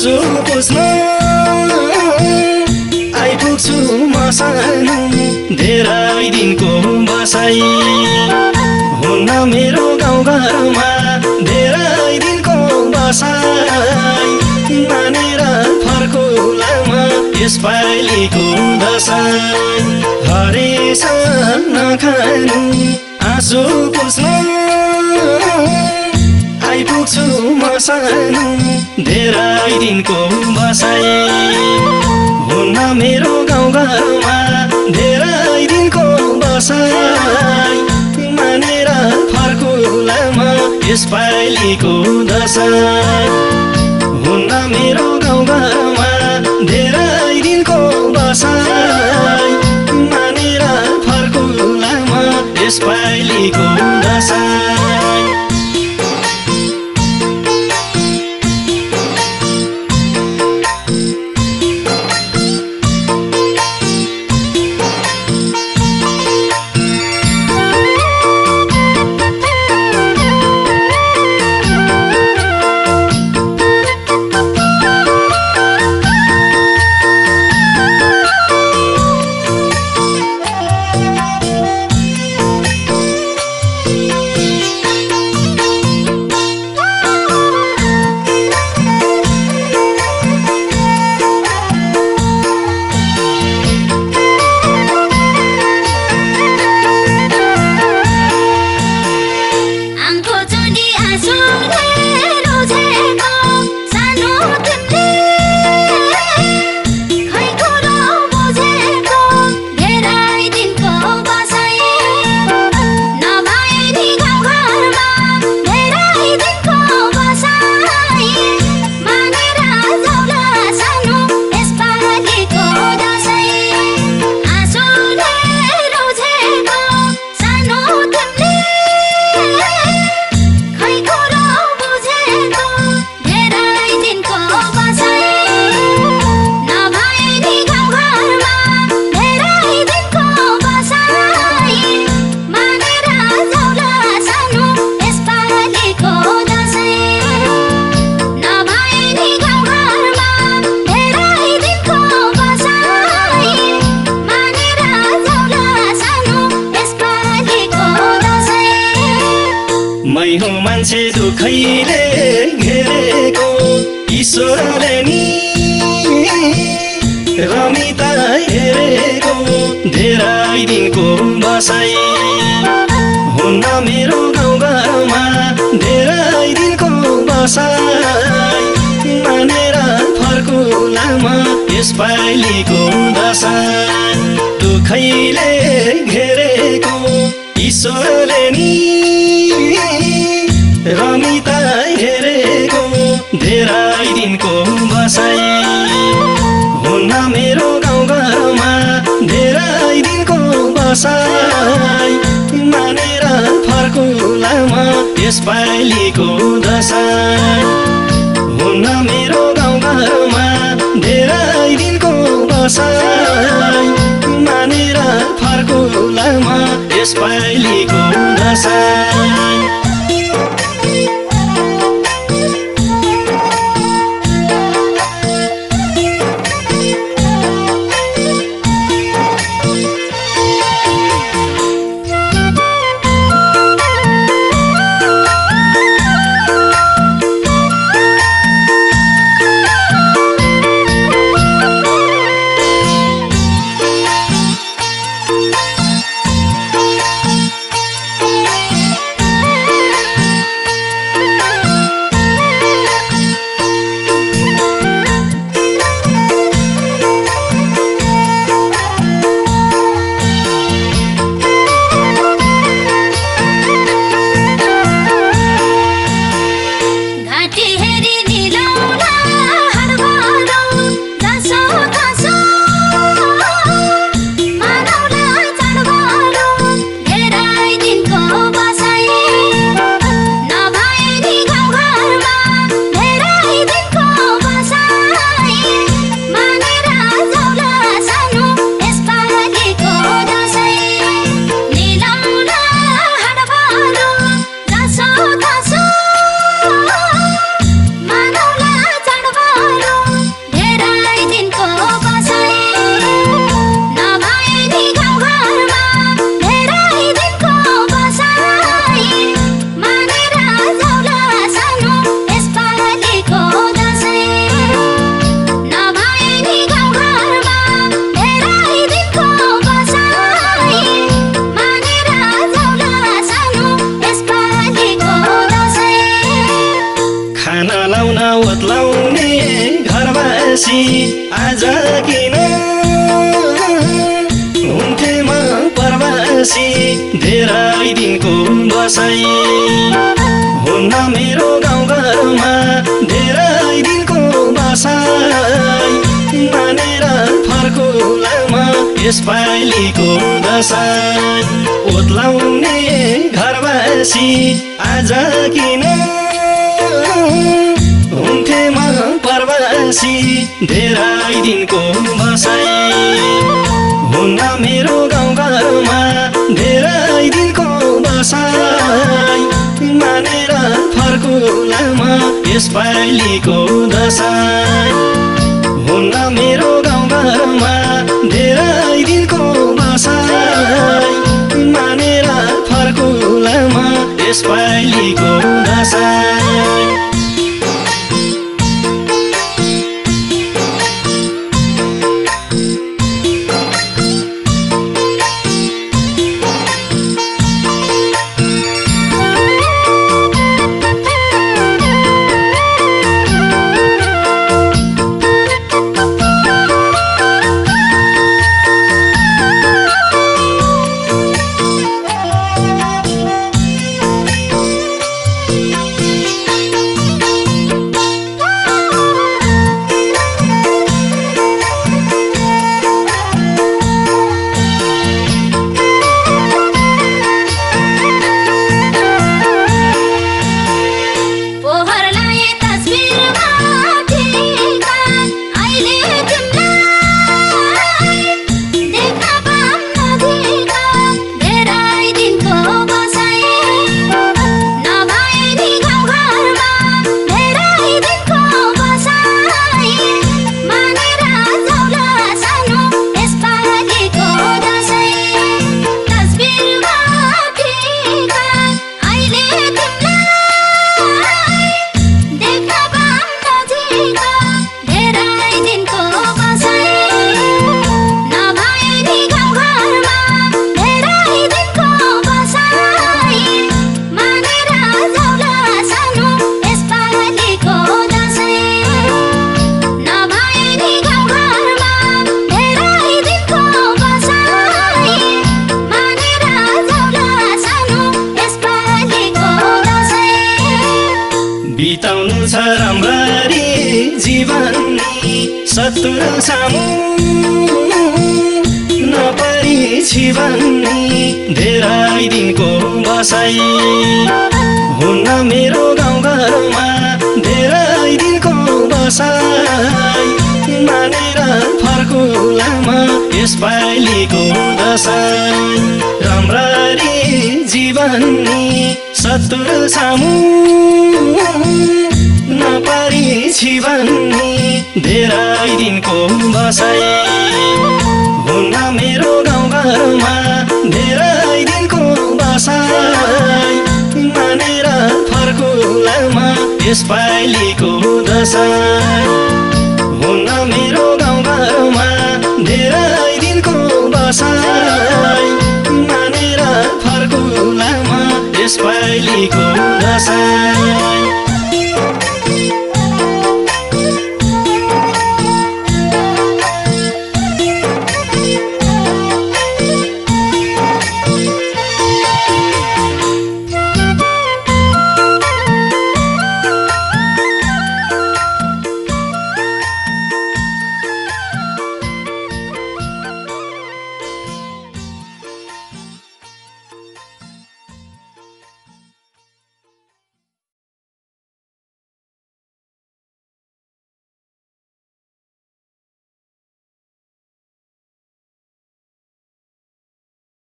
आँसु पुछ्न आइपुग्छु म सानो धेरै दिनको बसाई हुन्न मेरो गाउँघरमा धेरै दिनको बसाई मानेर फर्कुलामा यसपालिको दशैँ हरेस नखानु आँसु पुछ्न आइपुग्छु म सानो धेरै दिनको बसाई हुन्न मेरो गाउँघरमा धेरै दिनको बसाई मानेर फर्कुलामा यसपालिको दशैँ हुन्न मेरो गाउँघरमा धेरै दिनको बसाई मानेर फर्कुलामा यसपालिको दशैँ मै हुँ मान्छे दुखैले घेरेको ईश्वरले नि रमिता हेरेको धेरै दिनको बसाई हुन्न मेरो गाउँघरमा धेरै दिनको बसाई मानेर फर्कुलामा यसपालिको दशैँ दुखैले घेरेको ईश्वरले नि रमिता हेरेको धेरै दिनको बसाई हुन्न मेरो गाउँघरमा धेरै दिनको बसाई मानेर फर्कुलामा यसपालिको दशैँ हुन्न मेरो गाउँघरमा धेरै दिनको बसाई मानेर फर्कुलामा यसपालिको दशैँ परवासी आज किन हुन्थे म परवासी धेरै दिनको बसाई हुन्न मेरो गाउँघरमा धेरै दिनको बसाई मानेर फर्कुला म यसपालिको दशैं ओत्लाउने घरवासी आज किन हुन्थे म परवासी धेरै दिनको बसाई हुन्न मेरो गाउँघरमा धेरै दिनको बसाई मानेर फर्कुला म यसपालिको दशैं हुन्न मेरो गाउँघरमा धेरै दिनको बसाई मानेर फर्कुला म यसपालिको दशैं बिताउनु छ राम्ररी जीवन शत्रु सामु नपरी जीवन धेरै दिनको बसाई हुन्न मेरो गाउँघरमा धेरै दिनको बसाई मानेर फर्कुला म यसपालिको दशैं राम्ररी जीवन शत्रु सामु नपरी जीवन धेरै दिनको बसाई हुन्न मेरो गाउँघरमा धेरै दिनको बसाई मानेर फर्कुला म यसपालिको दशैं हुन्न मेरो गाउँघरमा धेरै दिनको बसाई मानेर फर्कुला म यसपालिको दशैं